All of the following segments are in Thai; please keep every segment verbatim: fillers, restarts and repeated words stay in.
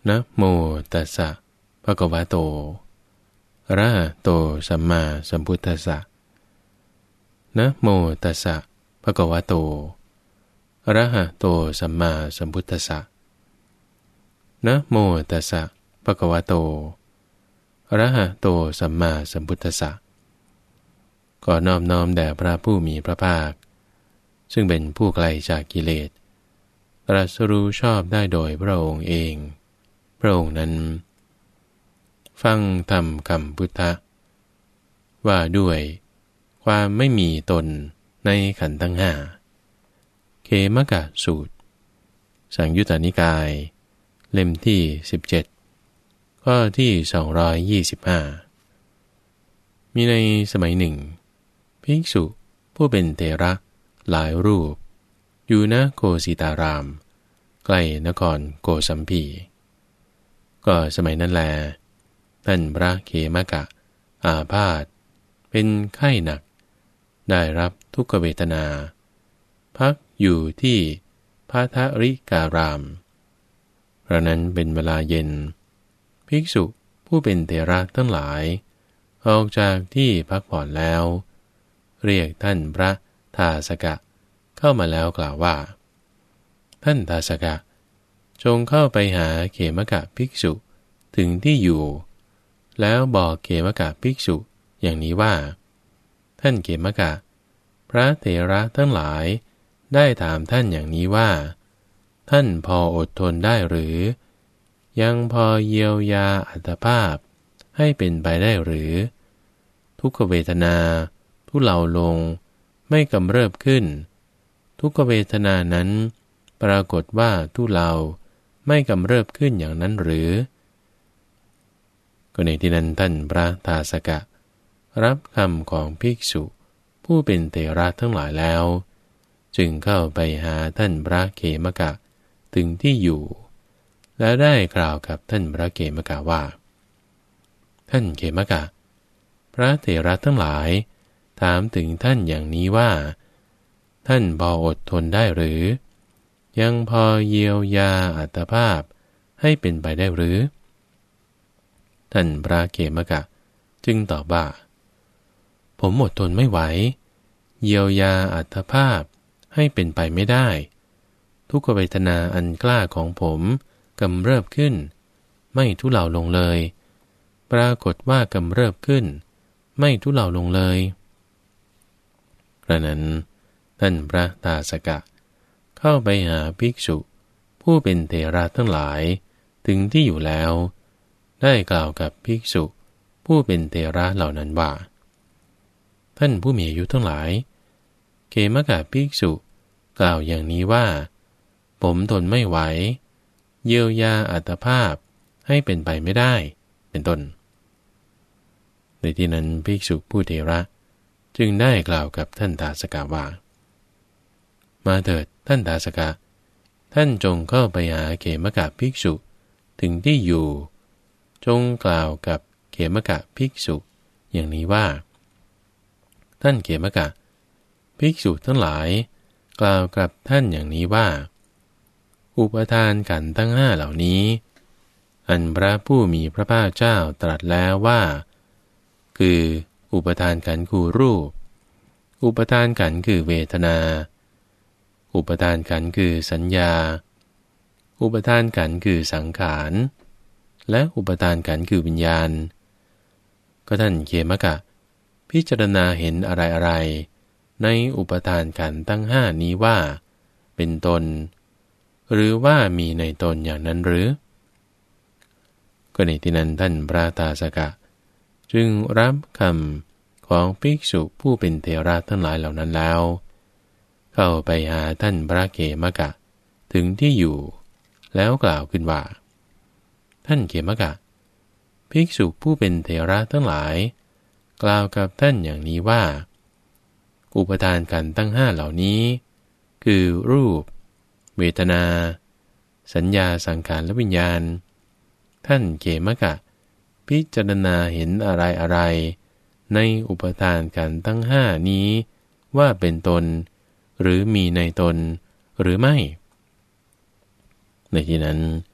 นะโมตัสสะภะคะวะโตอะระหะโตสัมมาสัมพุทธัสสะนะโมตัสสะภะคะวะโตอะระหะโตสัมมาสัมพุทธัสสะนะโมตัสสะภะคะวะโตอะระหะโตสัมมาสัมพุทธัสสะขอนอบน้อมแด่พระผู้มีพระภาคซึ่งเป็นผู้ไกลจากกิเลสตรัสรู้ชอบได้โดยพระองค์เองพระองค์นั้นฟังธรรมคำพุทธะว่าด้วยความไม่มีตนในขันธ์ทั้งห้าเขมกะสูตรสังยุตตนิกายเล่มที่สิบเจ็ดข้อที่สองร้อยยี่สิบห้ามีในสมัยหนึ่งภิกษุผู้เป็นเถระหลายรูปอยู่ณโกสิตารามใกล้นครโกสัมพีก็สมัยนั้นแลท่านพระเขมกะอาพาธเป็นไข้หนักได้รับทุกขเวทนาพักอยู่ที่พาทริการามเพราะนั้นเป็นเวลาเย็นภิกษุผู้เป็นเถระทั้งหลายออกจากที่พักผ่อนแล้วเรียกท่านพระทาสกะเข้ามาแล้วกล่าวว่าท่านทาสกะจงเข้าไปหาเขมกะภิกษุถึงที่อยู่แล้วบอกเขมกะภิกษุอย่างนี้ว่าท่านเขมกะพระเถระทั้งหลายได้ถามท่านอย่างนี้ว่าท่านพออดทนได้หรือยังพอเยียวยาอัตภาพให้เป็นไปได้หรือทุกขเวทนาทุเลาลงไม่กำเริบขึ้นทุกขเวทนานั้นปรากฏว่าทุเลาไม่กำเริบขึ้นอย่างนั้นหรือก็ในที่นั้นท่านพระทาสกะรับคำของภิกษุผู้เป็นเถระทั้งหลายแล้วจึงเข้าไปหาท่านพระเขมกะถึงที่อยู่และได้กล่าวกับท่านพระเขมกะว่าท่านเขมกะพระเถระทั้งหลายถามถึงท่านอย่างนี้ว่าท่านพออดทนได้หรือยังพอเยียวยาอัตภาพให้เป็นไปได้หรือท่านพระเขมกะจึงตอบว่าผมอดทนไม่ไหวเยียวยาอัตภาพให้เป็นไปไม่ได้ทุกขเวทนาอันกล้าของผมกำเริบขึ้นไม่ทุเลาลงเลยปรากฏว่ากำเริบขึ้นไม่ทุเลาลงเลยกระนั้นท่านพระทาสกะเข้าไปหาภิกษุผู้เป็นเถระทั้งหลายถึงที่อยู่แล้วได้กล่าวกับภิกษุผู้เป็นเถระเหล่านั้นว่าท่านผู้มีอายุทั้งหลายเขมกะภิกษุกล่าวอย่างนี้ว่าผมทนไม่ไหวเยียวยาอัตภาพให้เป็นไปไม่ได้เป็นต้นในที่นั้นภิกษุผู้เถระจึงได้กล่าวกับท่านทาสกะว่ามาเถิดท่านทาสกะท่านจงเข้าไปหาเขมกะภิกษุถึงที่อยู่จงกล่าวกับเขมกะภิกษุอย่างนี้ว่าท่านเขมกะภิกษุทั้งหลายกล่าวกับท่านอย่างนี้ว่าอุปทานขันธ์ทั้งห้าเหล่านี้อันพระผู้มีพระภาคเจ้าตรัสแล้วว่าคืออุปทานขันธ์คือรูปอุปทานขันธ์คือเวทนาอุปทานขันธ์คือสัญญาอุปทานขันธ์คือสังขารและอุปทานขันธ์คือวิญญาณก็ท่านเขมกะพิจารณาเห็นอะไรๆในอุปทานขันธ์ทั้งห้านี้ว่าเป็นตนหรือว่ามีในตนอย่างนั้นหรือก็ในที่นั้นท่านพระทาสกะจึงรับคำของภิกษุผู้เป็นเถระทั้งหลายเหล่านั้นแล้วเข้าไปหาท่านพระเขมกะถึงที่อยู่แล้วกล่าวขึ้นว่าท่านเขมกะภิกษุผู้เป็นเถระทั้งหลายกล่าวกับท่านอย่างนี้ว่าอุปทานขันธ์ทั้งห้าเหล่านี้คือรูปเวทนาสัญญาสังขารและวิญญาณท่านเขมกะพิจารณาเห็นอะไรอะไรในอุปทานขันธ์ทั้งห้านี้ว่าเป็นตนหรือมีในตนหรือไม่ในที่นั้น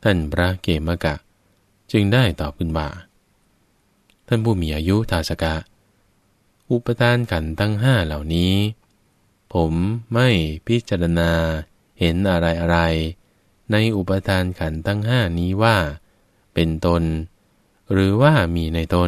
ท่านพระเกมกะจึงได้ตอบขึ้นว่าท่านผู้มีอายุทาสกะอุปทานขันธ์ทั้งห้าเหล่านี้ผมไม่พิจารณาเห็นอะไรอะไรในอุปทานขันธ์ทั้งห้านี้ว่าเป็นตนหรือว่ามีในตน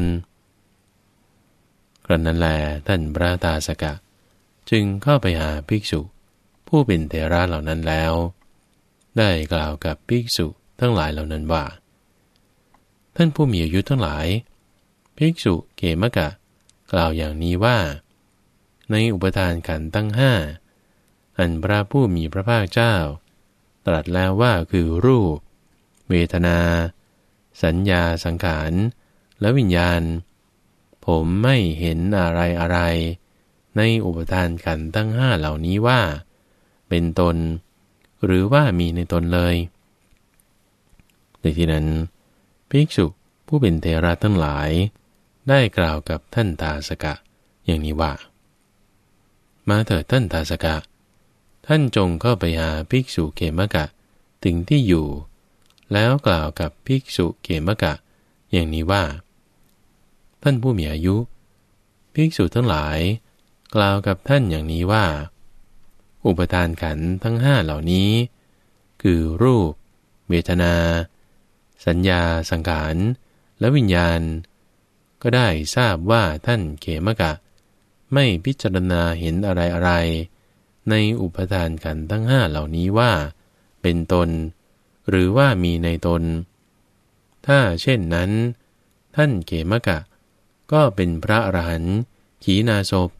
กระนั้นแลท่านพระทาสกะจึงเข้าไปหาภิกษุผู้เป็นเถระเหล่านั้นแล้วได้กล่าวกับภิกษุทั้งหลายเหล่านั้นว่าท่านผู้มีอายุทั้งหลายภิกษุเกมกะกล่าวอย่างนี้ว่าในอุปทานขันธ์ทั้งห้าอันพระผู้มีพระภาคเจ้าตรัสแล้วว่าคือรูปเวทนาสัญญาสังขารและวิญญาณผมไม่เห็นอะไรอะไรในอุปทานขันธ์ทั้งห้าเหล่านี้ว่าเป็นตนหรือว่ามีในตนเลยในที่นั้นภิกษุผู้เป็นเถระทั้งหลายได้กล่าวกับท่านทาสกะอย่างนี้ว่ามาเถิดท่านทาสกะท่านจงเข้าไปหาภิกษุเขมกะถึงที่อยู่แล้วกล่าวกับภิกษุเขมกะอย่างนี้ว่าท่านผู้มีอายุภิกษุทั้งหลายกล่าวกับท่านอย่างนี้ว่าอุปทานขันธ์ทั้งห้าเหล่านี้คือรูปเวทนาสัญญาสังขารและวิญญาณก็ได้ทราบว่าท่านเขมกะไม่พิจารณาเห็นอะไรอะไรในอุปทานขันธ์ทั้งห้าเหล่านี้ว่าเป็นตนหรือว่ามีในตนถ้าเช่นนั้นท่านเขมกะก็เป็นพระอรหันต์ขีณาสพ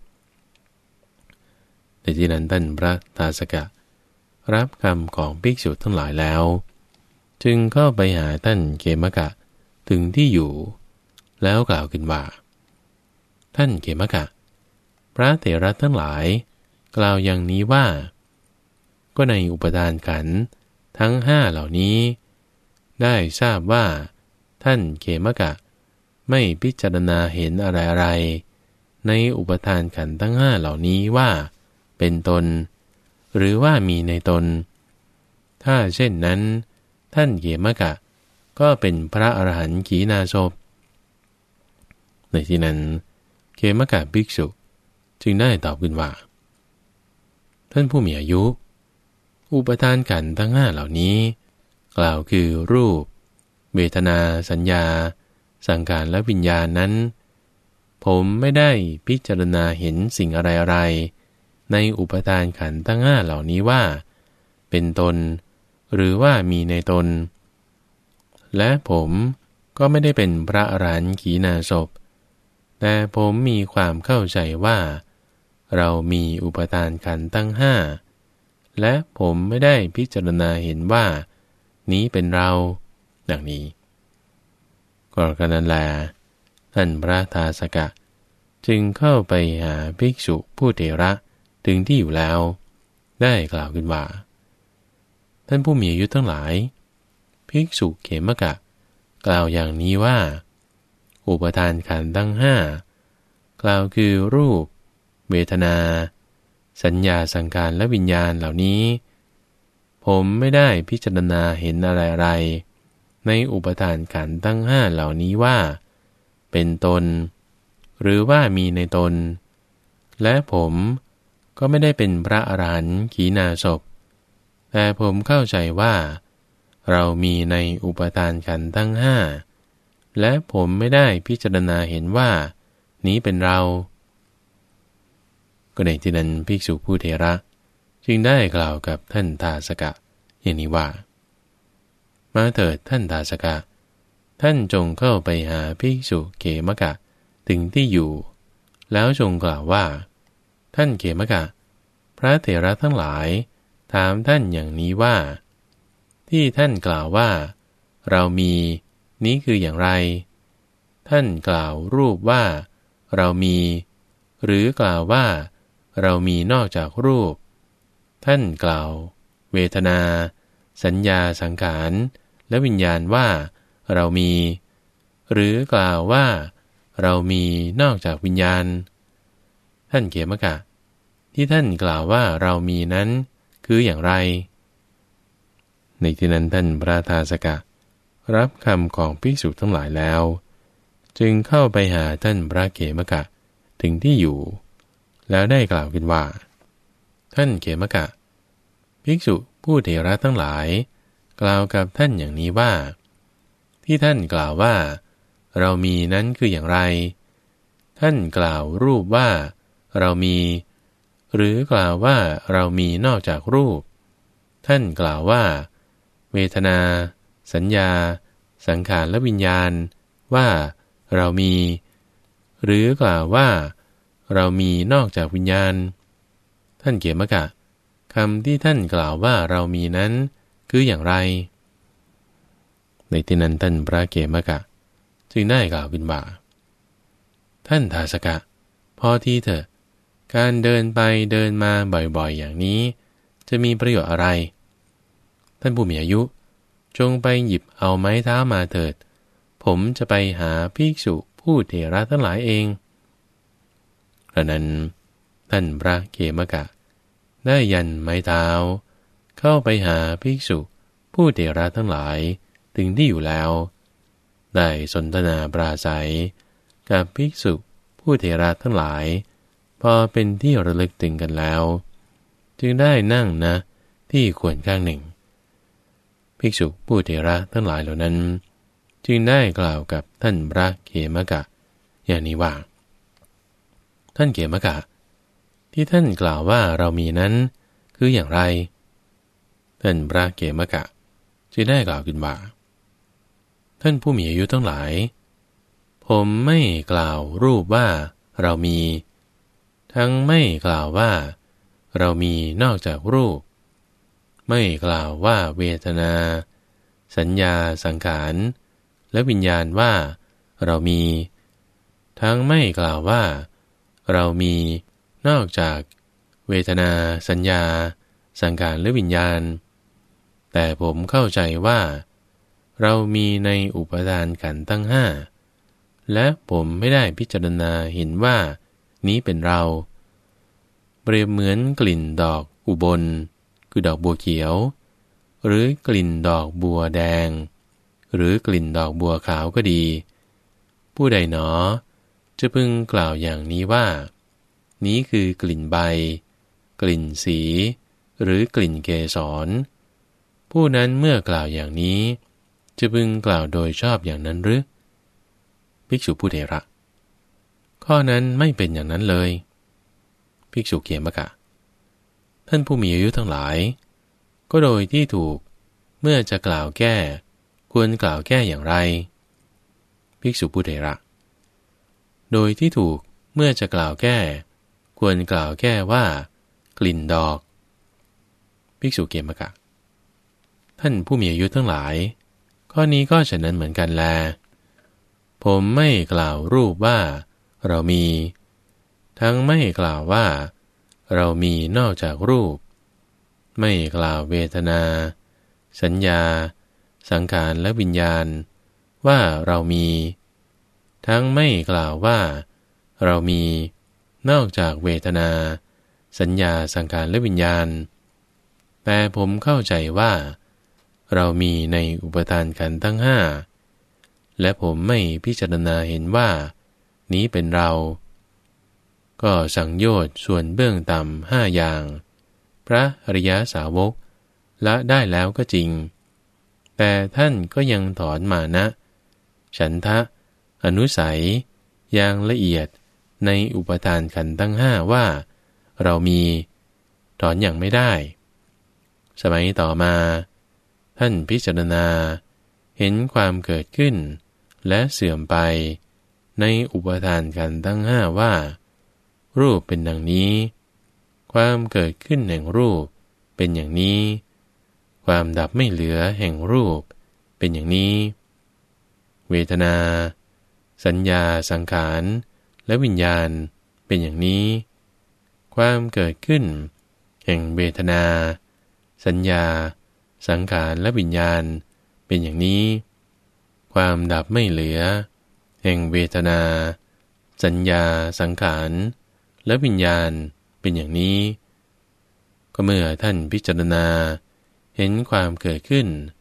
ในที่นั้นท่านพระทาสกะรับคำของภิกษุทั้งหลายแล้วจึงเข้าไปหาท่านเขมกะถึงที่อยู่แล้วกล่าวขึ้นว่าท่านเขมกะพระเถระทั้งหลายกล่าวอย่างนี้ว่าก็ในอุปทานขันธ์ทั้งห้าเหล่านี้ได้ทราบว่าท่านเขมกะไม่พิจารณาเห็นอะไรอะไรในอุปทานขันธ์ทั้งห้าเหล่านี้ว่าเป็นตนหรือว่ามีในตนถ้าเช่นนั้นท่านเขมกะก็เป็นพระอรหันต์ขีณาสพในที่นั้นเขมกะภิกษุจึงได้ตอบขึ้นว่าท่านผู้มีอายุอุปทานขันธ์ทั้งห้าเหล่านี้กล่าวคือรูปเวทนาสัญญาสังขารและวิญญาณนั้นผมไม่ได้พิจารณาเห็นสิ่งอะไรอะไรในอุปทานขันธ์ทั้งห้าเหล่านี้ว่าเป็นตนหรือว่ามีในตนและผมก็ไม่ได้เป็นพระอรหันต์ขีณาสพแต่ผมมีความเข้าใจว่าเรามีอุปทานขันธ์ทั้งห้าและผมไม่ได้พิจารณาเห็นว่านี้เป็นเราดังนี้ก็กระนั้นแลท่านพระทาสกะจึงเข้าไปหาภิกษุผู้เถระถึงที่อยู่แล้วได้กล่าวขึ้นว่าท่านผู้มีอายุทั้งหลายภิกษุเขมกะกล่าวอย่างนี้ว่าอุปทานขันธ์ทั้งห้ากล่าวคือรูปเวทนาสัญญาสังขารและวิญญาณเหล่านี้ผมไม่ได้พิจารณาเห็นอะไรอะไรในอุปทานขันธ์ทั้งห้าเหล่านี้ว่าเป็นตนหรือว่ามีในตนและผมก็ไม่ได้เป็นพระอรหันต์ขีณาสพแต่ผมเข้าใจว่าเรามีในอุปทานขันธ์ทั้งห้าและผมไม่ได้พิจารณาเห็นว่านี้เป็นเราก็ในที่นั้นภิกษุผู้เถระจึงได้กล่าวกับท่านทาสกะอย่างนี้ว่ามาเถิดท่านทาสกะท่านจงเข้าไปหาภิกษุเขมกะถึงที่อยู่แล้วจงกล่าวว่าท่านเขมกะพระเถระทั้งหลายถามท่านอย่างนี้ว่าที่ท่านกล่าวว่าเรามีนี้คืออย่างไรท่านกล่าวรูปว่าเรามีหรือกล่าวว่าเรามีนอกจากรูปท่านกล่าวเวทนาสัญญาสังขารและวิญญาณว่าเรามีหรือกล่าวว่าเรามีนอกจากวิญญาณท่านเขมกะที่ท่านกล่าวว่าเรามีนั้นคืออย่างไรในที่นั้นท่านพระทาสกะรับคำของภิกษุทั้งหลายแล้วจึงเข้าไปหาท่านพระเขมกะถึงที่อยู่แล้วได้กล่าวขึ้นว่าท่านเขมกะภิกษุผู้เถระทั้งหลายกล่าวกับท่านอย่างนี้ว่าที่ท่านกล่าวว่าเรามีนั้นคืออย่างไรท่านกล่าวรูปว่าเรามีหรือกล่าวว่าเรามีนอกจากรูปท่านกล่าวว่าเวทนาสัญญาสังขารและวิญญาณว่าเรามีหรือกล่าวว่าเรามีนอกจากวิญญาณท่านเขมกะคำที่ท่านกล่าวว่าเรามีนั้นคืออย่างไรในที่นั้นท่านพระเขมกะจึงได้กล่าวขึ้นว่าท่านทาสกะพอทีเถอะการเดินไปเดินมาบ่อยๆอย่างนี้จะมีประโยชน์อะไรท่านผู้มีอายุจงไปหยิบเอาไม้เท้ามาเถิดผมจะไปหาภิกษุผู้เถระทั้งหลายเองดังนั้นท่านพระเขมกะได้ยันไม้เท้าเข้าไปหาภิกษุผู้เถระทั้งหลายถึงที่อยู่แล้วได้สนทนาปราศัยกับภิกษุผู้เถระทั้งหลายพอเป็นที่ระลึกถึงกันแล้วจึงได้นั่งนะที่ควรข้างหนึ่งภิกษุผู้เถระทั้งหลายเหล่านั้นจึงได้กล่าวกับท่านพระเขมกะอย่างนี้ว่าท่านเขมกะที่ท่านกล่าวว่าเรามีนั้นคืออย่างไรท่านพระเขมกะจึงได้กล่าวขึ้นว่าท่านผู้มีอายุทั้งหลายผมไม่กล่าวรูปว่าเรามีทั้งไม่กล่าวว่าเรามีนอกจากรูปไม่กล่าวว่าเวทนาสัญญาสังขารและวิญญาณว่าเรามีทั้งไม่กล่าวว่าเรามีนอกจากเวทนาสัญญาสังขารและวิญญาณแต่ผมเข้าใจว่าเรามีในอุปทานขันธ์ทั้งห้าและผมไม่ได้พิจารณาเห็นว่านี้เป็นเราเปรียบเหมือนกลิ่นดอกอุบลคือดอกบัวเขียวหรือกลิ่นดอกบัวแดงหรือกลิ่นดอกบัวขาวก็ดีผู้ใดหนอจะพึงกล่าวอย่างนี้ว่านี้คือกลิ่นใบกลิ่นสีหรือกลิ่นเกสรผู้นั้นเมื่อกล่าวอย่างนี้จะพึงกล่าวโดยชอบอย่างนั้นหรือภิกษุผู้เถระข้อนั้นไม่เป็นอย่างนั้นเลยภิกษุเขมกะท่านผู้มีอายุทั้งหลายก็โดยที่ถูกเมื่อจะกล่าวแก้ควรกล่าวแก้อย่างไรภิกษุผู้เถระโดยที่ถูกเมื่อจะกล่าวแก้ควรกล่าวแก้ว่ากลิ่นดอกภิกษุเขมกะท่านผู้มีอายุทั้งหลายข้อนี้ก็ฉะนั้นเหมือนกันแลผมไม่กล่าวรูปว่าเรามีทั้งไม่กล่าวว่าเรามีนอกจากรูปไม่กล่าวเวทนาสัญญาสังขารและวิญญาณว่าเรามีทั้งไม่กล่าวว่าเรามีนอกจากเวทนาสัญญาสังขารและวิญญาณแต่ผมเข้าใจว่าเรามีในอุปทานขันธ์ทั้งห้าและผมไม่พิจารณาเห็นว่านี้เป็นเราก็สังโยชน์ส่วนเบื้องต่ำห้าอย่างพระอริยสาวกละได้แล้วก็จริงแต่ท่านก็ยังถอนมานะฉันทะอนุสัยอย่างละเอียดในอุปทานขันธ์ทั้งห้าว่าเรามีถอนอย่างไม่ได้สมัยต่อมาท่านพิจารณาเห็นความเกิดขึ้นและเสื่อมไปในอุปทานขันธ์ทั้งห้าว่ารูปเป็นดังนี้ความเกิดขึ้นแห่งรูปเป็นอย่างนี้ความดับไม่เหลือแห่งรูปเป็นอย่างนี้เวทนาสัญญาสังขารและวิญญาณเป็นอย่างนี้ความเกิดขึ้นแห่งเวทนาสัญญาสังขารและวิญญาณเป็นอย่างนี้ความดับไม่เหลือแห่งเวทนาสัญญาสังขารและวิญญาณเป็นอย่างนี้ก็เมื่อท่านพิจารณาเห็นความเกิดขึ้น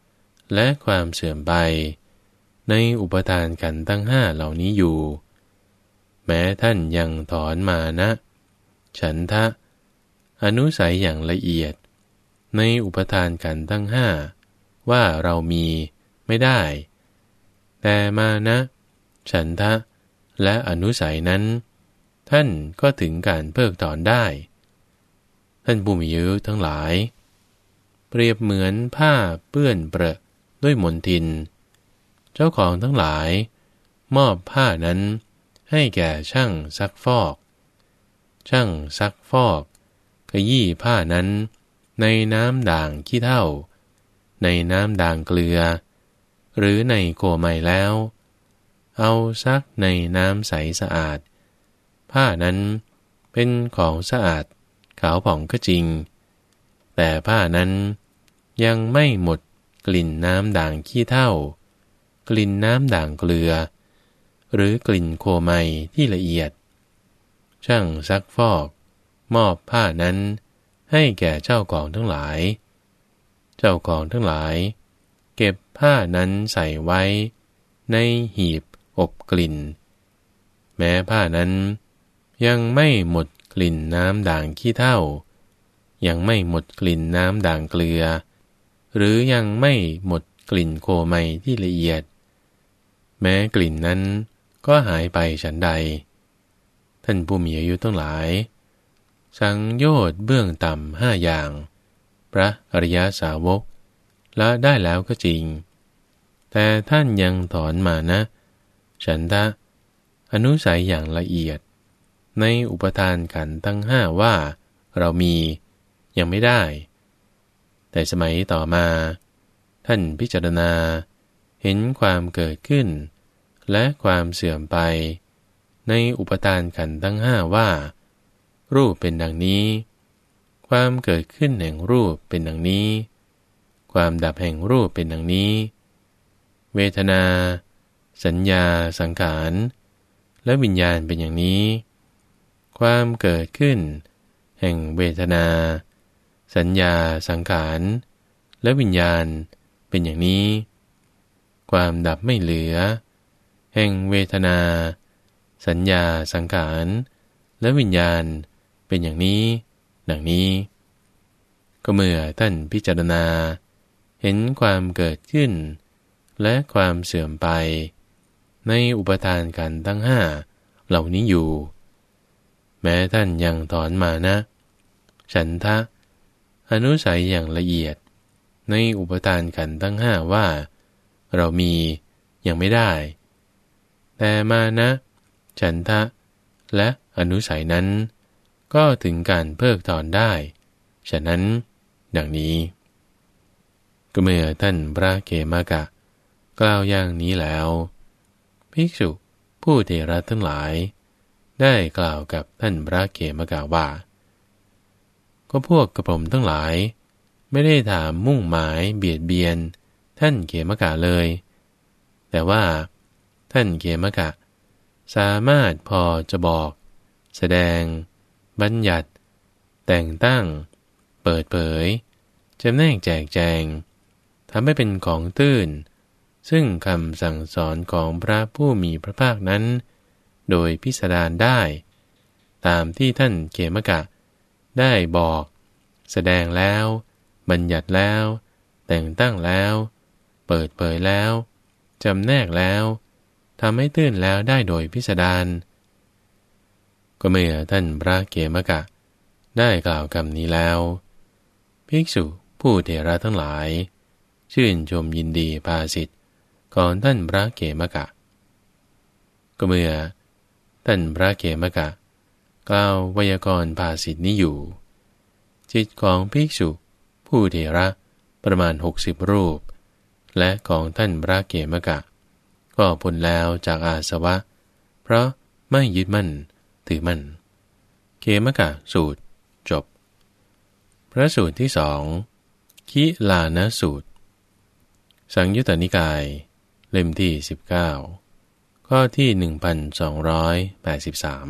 และความเสื่อมไปในอุปทานขันธ์ทั้งห้าเหล่านี้อยู่แม้ท่านยังถอนมานะฉันทะอนุสัยอย่างละเอียดในอุปทานขันธ์ทั้งห้าว่าเรามีไม่ได้แต่มานะฉันทะและอนุสัยนั้นท่านก็ถึงการเพิกถอนได้ท่านผู้มีอายุทั้งหลายเปรียบเหมือนผ้าเปื้อนเปรอะด้วยมลทินเจ้าของทั้งหลายมอบผ้านั้นให้แก่ช่างซักฟอกช่างซักฟอกขยี้ผ้านั้นในน้ำด่างขี้เถ้าในน้ำด่างเกลือหรือในโคไมแล้วเอาซักในน้ำใสสะอาดผ้านั้นเป็นของสะอาดขาวผ่องก็จริงแต่ผ้านั้นยังไม่หมดกลิ่นน้ำด่างขี้เถ้ากลิ่นน้ำด่างเกลือหรือกลิ่นโคไมที่ละเอียดช่างซักฟอกมอบผ้านั้นให้แก่เจ้าของทั้งหลายเจ้าของทั้งหลายเก็บผ้านั้นใส่ไว้ในหีบอบกลิ่นแม้ผ้านั้นยังไม่หมดกลิ่นน้ำด่างขี้เถ้ายังไม่หมดกลิ่นน้ำด่างเกลือหรือยังไม่หมดกลิ่นโคไมที่ละเอียดแม้กลิ่นนั้นก็หายไปฉันใดท่านผู้มีอายุทั้งหลายสังโยชน์เบื้องต่ำห้าอย่างพระอริยสาวกละได้แล้วก็จริงแต่ท่านยังถอนมานะฉันทะอนุสัยอย่างละเอียดในอุปทานขันธ์ทั้งห้าว่าเรามียังไม่ได้แต่สมัยต่อมาท่านพิจารณาเห็นความเกิดขึ้นและความเสื่อมไปในอุปทานขันธ์ทั้งห้าว่ารูปเป็นดังนี้ความเกิดขึ้นแห่งรูปเป็นดังนี้ความดับแห่งรูปเป็นดังนี้เวทนาสัญญาสังขารและวิญญาณเป็นอย่างนี้ความเกิดขึ้นแห่งเวทนาสัญญาสังขารและวิญญาณเป็นอย่างนี้ความดับไม่เหลือแห่งเวทนาสัญญาสังขารและวิญญาณเป็นอย่างนี้ดังนี้ก็เมื่อท่านพิจารณาเห็นความเกิดขึ้นและความเสื่อมไปในอุปทานขันธ์ทั้งห้าเหล่านี้อยู่แม้ท่านยังถอนมานะฉันทะอนุสัยอย่างละเอียดในอุปทานขันธ์ทั้งห้าว่าเรามียังไม่ได้แต่มานะฉันทะและอนุสัยนั้นก็ถึงการเพิกถอนได้ฉะนั้นดังนี้ก็เมื่อท่านพระเขมกะกล่าวอย่างนี้แล้วภิกษุผู้เถระทั้งหลายได้กล่าวกับท่านพระเขมกะว่าก็พวกกระผมทั้งหลายไม่ได้ถามมุ่งหมายเบียดเบียนท่านเขมกะเลยแต่ว่าท่านเขมกะสามารถพอจะบอกแสดงบัญญัติแต่งตั้งเปิดเผยจำแนกแจกแจงทำให้เป็นของตื้นซึ่งคำสั่งสอนของพระผู้มีพระภาคนั้นโดยพิสดารได้ตามที่ท่านเขมกะได้บอกแสดงแล้วบัญญัติแล้วแต่งตั้งแล้วเปิดเผยแล้วจำแนกแล้วทำให้ตื้นแล้วได้โดยพิสดารก็เมื่อท่านพระเขมกะได้กล่าวคำนี้แล้วภิกษุผู้เถระทั้งหลายชื่นชมยินดีภาสิทธิ์ก่อนท่านพระเขมกะก็เมื่อท่านพระเขมกะกล่าวไวยากรณ์ภาสิทธินี้อยู่จิตของภิกษุผู้เถระประมาณหกสิบรูปและของท่านพระเขมกะก็พ้นแล้วจากอาสวะเพราะไม่ยึดมั่นถือมั่นเขมกะสูตรจบพระสูตรที่สองคิลานะสูตรสังยุตตนิกายเล่มที่สิบเก้าข้อที่หนึ่งพันสองร้อยแปดสิบสาม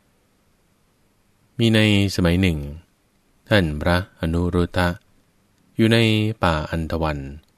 มีในสมัยหนึ่งท่านพระอนุรุทธะอยู่ในป่าอันธวัน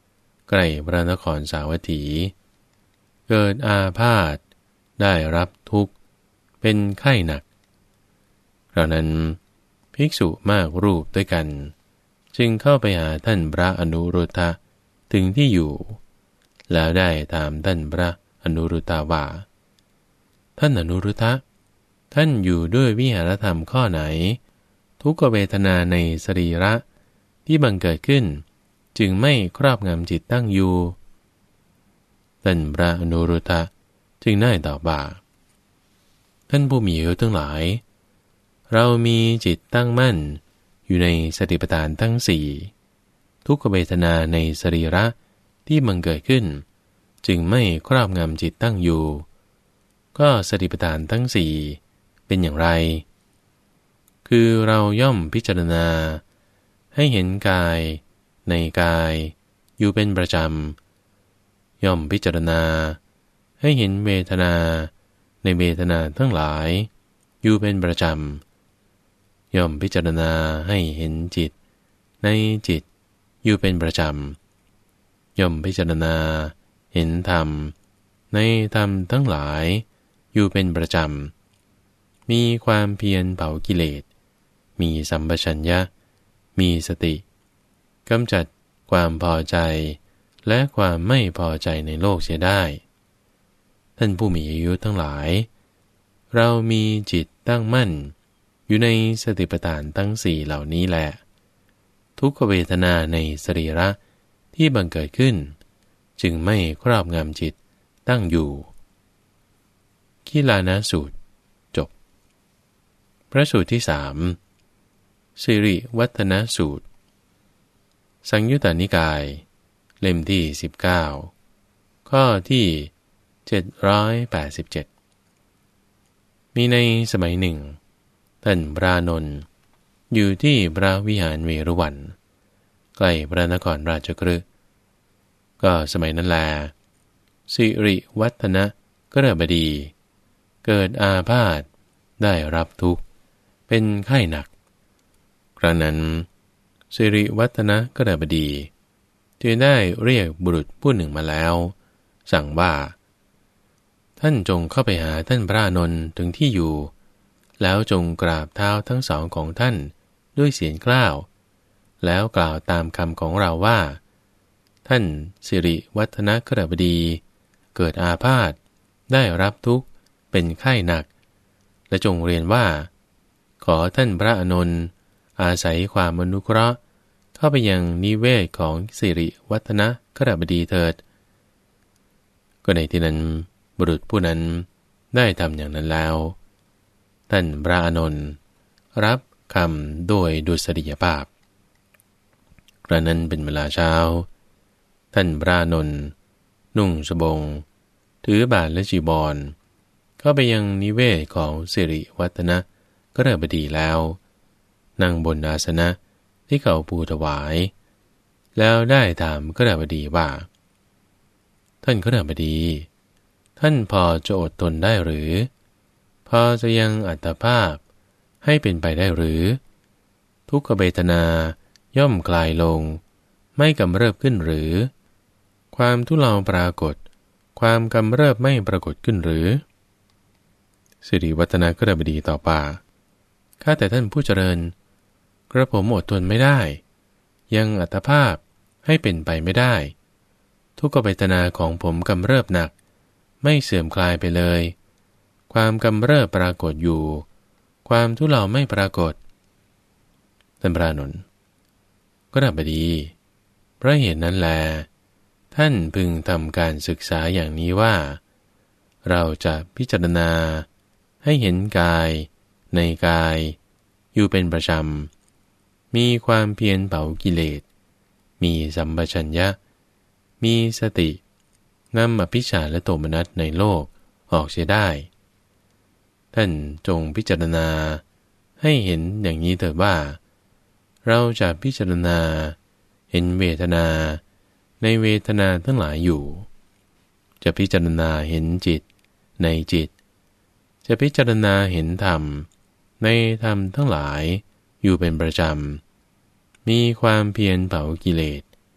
ใกล้พระนครสาวัตถีเกิดอาพาธได้รับทุกข์เป็นไข้หนักคราวนั้นภิกษุมากรูปด้วยกันจึงเข้าไปหาท่านพระอนุรุทธะถึงที่อยู่แล้วได้ถามท่านพระอนุรุทธะว่าท่านอนุรุทธะท่านอยู่ด้วยวิหารธรรมข้อไหนทุกขเวทนาในสรีระที่บังเกิดขึ้นจึงไม่ครอบงำจิตตั้งอยู่ท่านพระอนุรุทธะจึงได้ตอบว่าท่านผู้มีอายุทั้งหลายเรามีจิตตั้งมั่นอยู่ในสติปัฏฐานทั้งสี่ทุกขเวทนาในสรีระที่บังเกิดขึ้นจึงไม่ครอบงำจิตตั้งอยู่ก็สติปัฏฐานทั้งสี่เป็นอย่างไรคือเราย่อมพิจารณาให้เห็นกายในกายอยู่เป็นประจำย่อมพิจารณาให้เห็นเวทนาในเวทนาทั้งหลายอยู่เป็นประจำย่อมพิจารณาให้เห็นจิตในจิตอยู่เป็นประจำย่อมพิจารณาเห็นธรรมในธรรมทั้งหลายอยู่เป็นประจำมีความเพียรเผากิเลสมีสัมปชัญญะมีสติกำจัดความพอใจและความไม่พอใจในโลกเสียได้ท่านผู้มีอายุทั้งหลายเรามีจิตตั้งมั่นอยู่ในสติปัฏฐานทั้งสี่เหล่านี้แหละทุกขเวทนาในสรีระที่บังเกิดขึ้นจึงไม่ครอบงำจิตตั้งอยู่ขีลานะสูตรจบพระสูตรที่สามสิริวัฒนสูตรสังยุตตนิกายเล่มที่สิบเก้าข้อที่เจ็ดร้อยแปดสิบเจ็ดมีในสมัยหนึ่งท่านพระอานนท์อยู่ที่พระวิหารเวรุวันใกล้พระนครราชคฤห์ก็สมัยนั้นแลสิริวัฒนะกฤบดีเกิดอาพาธได้รับทุกข์เป็นไข้หนักครั้งนั้นสิริวัฒนะกฤบดีจึงได้เรียกบุรุษผู้หนึ่งมาแล้วสั่งว่าท่านจงเข้าไปหาท่านพระอานนท์ถึงที่อยู่แล้วจงกราบเท้าทั้งสองของท่านด้วยเสียงกล้าวแล้วกล่าวตามคำของเราว่าท่านสิริวัฒนกฤบดีเกิดอาพาธได้รับทุกข์เป็นไข้หนักและจงเรียนว่าขอท่านพระอานนท์อาศัยความอนุเคราะห์เข้าไปยังนิเวศของสิริวัฒนกฤบดีเถิดก็ในที่นั้นบุรุษผู้นั้นได้ทำอย่างนั้นแล้วท่านพระอานนท์รับคำโดยดุษฎียภาพกระนั้นเป็นเวลาเช้าท่านพระอานนท์นุ่งสบงถือบาทและจีบรเข้าไปยังนิเวศของสิริวัฒนกฤบดีแล้วนั่งบนอาสนะที่เขาปูถวายแล้วได้ถามกฤบดีว่าท่านกฤบดีท่านพอจะอดทนได้หรือพอจะยังอัตภาพให้เป็นไปได้หรือทุกขเวทนาย่อมคลายลงไม่กำเริบขึ้นหรือความทุเลาปรากฏความกำเริบไม่ปรากฏขึ้นหรือสิริวัฒนกฤบดีตอบว่าข้าแต่ท่านผู้เจริญกระผมอดทนไม่ได้ยังอัตภาพให้เป็นไปไม่ได้ทุกขเวทนาของผมกำเริบหนักไม่เสื่อมคลายไปเลยความกำเริบปรากฏอยู่ความทุเลาไม่ปรากฏท่านพระอานนท์กฤบดีเพราะเหตุนั้นแลท่านพึงทำการศึกษาอย่างนี้ว่าเราจะพิจารณาให้เห็นกายในกายอยู่เป็นประจำมีความเพียรเผากิเลสมีสัมปชัญญะมีสตินำอภิชฌาและโทมนัสในโลกออกเสียได้ท่านจงพิจารณาให้เห็นอย่างนี้เถิดว่าเราจะพิจารณาเห็นเวทนาในเวทนาทั้งหลายอยู่จะพิจารณาเห็นจิตในจิตจะพิจารณาเห็นธรรมในธรรมทั้งหลายอยู่เป็นประจำมีความเพียรเผากิเลส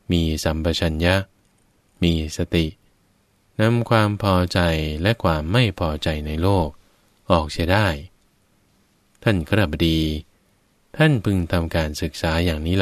มีสัมปชัญญะมีสตินำความพอใจและความไม่พอใจในโลกออกเสียได้ท่านคฤบดีท่านพึงทำการศึกษาอย่างนี้แล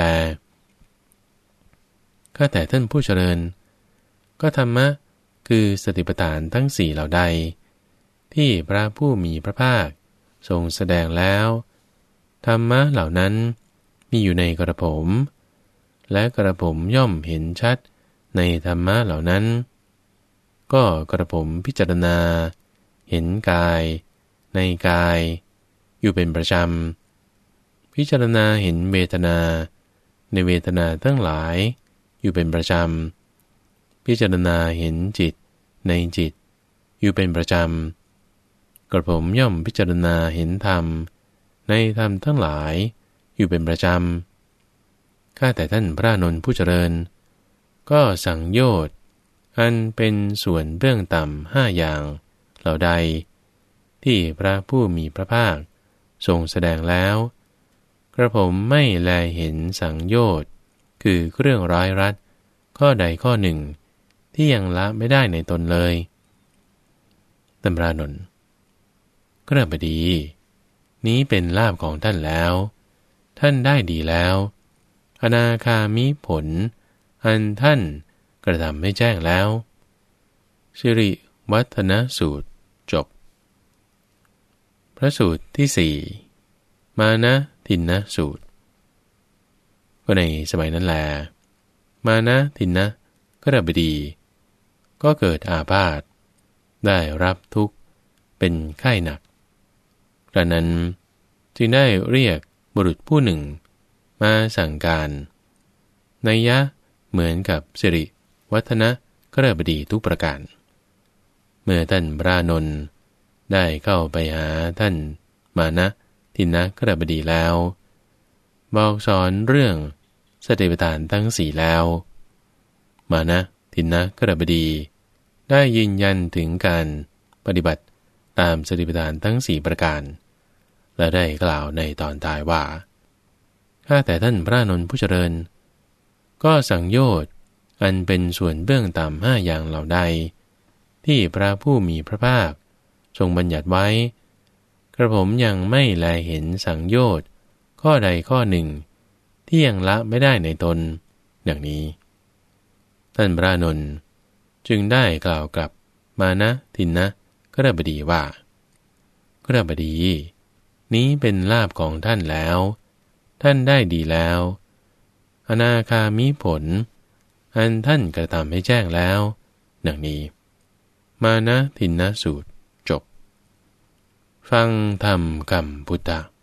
ข้าแต่ท่านผู้เจริญก็ธรรมะคือสติปัฏฐานทั้งสี่เหล่าใดที่พระผู้มีพระภาคทรงแสดงแล้วธรรมะเหล่านั้นมีอยู่ในกระผมและกระผมย่อมเห็นชัดในธรรมะเหล่านั้นก็กระผมพิจารณาเห็นกายในกายอยู่เป็นประจำพิจารณาเห็นเวทนาในเวทนาทั้งหลายอยู่เป็นประจำพิจารณาเห็นจิตในจิตอยู่เป็นประจำกระผมย่อมพิจารณาเห็นธรรมในธรรมทั้งหลายอยู่เป็นประจำข้าแต่ท่านพระอานนท์ผู้เจริญก็สังโยชน์อันเป็นส่วนเบื้องต่ำห้าอย่างเหล่าใดที่พระผู้มีพระภาคทรงแสดงแล้วกระผมไม่แลเห็นสังโยชน์คือเครื่องร้อยรัดข้อใดข้อหนึ่งที่ยังละไม่ได้ในตนเลยท่านพระอานนท์กฤบดีนี้เป็นลาภของท่านแล้วท่านได้ดีแล้วอนาคามิผลอันท่านกระทำให้แจ้งแล้วสิริวัฒนสูตรจบพระสูตรที่สี่มานะทินนะสูตรก็ในสมัยนั้นแลมานะทินนะกฤบดีก็เกิดอาพาธได้รับทุกข์เป็นไข้หนักกระนั้นจึงได้เรียกบุรุษผู้หนึ่งมาสั่งการนัยยะเหมือนกับสิริวัฒนะกฤบดีทุกประการเมื่อท่านพระอานนท์ได้เข้าไปหาท่านมานะทินนะกฤบดีแล้วบอกสอนเรื่องสติปัฏฐานทั้งสี่แล้วมานะทินนะกฤบดีได้ยืนยันถึงการปฏิบัติตามสติปัฏฐานทั้งสี่ประการและได้กล่าวในตอนท้ายว่าข้าแต่ท่านพระอานนท์ผู้เจริญก็สังโยชน์อันเป็นส่วนเบื้องต่ำห้าอย่างเหล่าใดที่พระผู้มีพระภาคทรงบัญญัติไว้กระผมยังไม่แลเห็นสังโยชน์ข้อใดข้อหนึ่งที่ยังละไม่ได้ในตนอย่างนี้ท่านพระอานนท์จึงได้กล่าวกับมานะทินนะกฤบดีว่ากฤบดีนี้เป็นลาภของท่านแล้วท่านได้ดีแล้วอนาคามิผลอันท่านกระทำให้แจ้งแล้วดังนี้มานะทินนะสูตรจบฟังธรรมคำพุทธ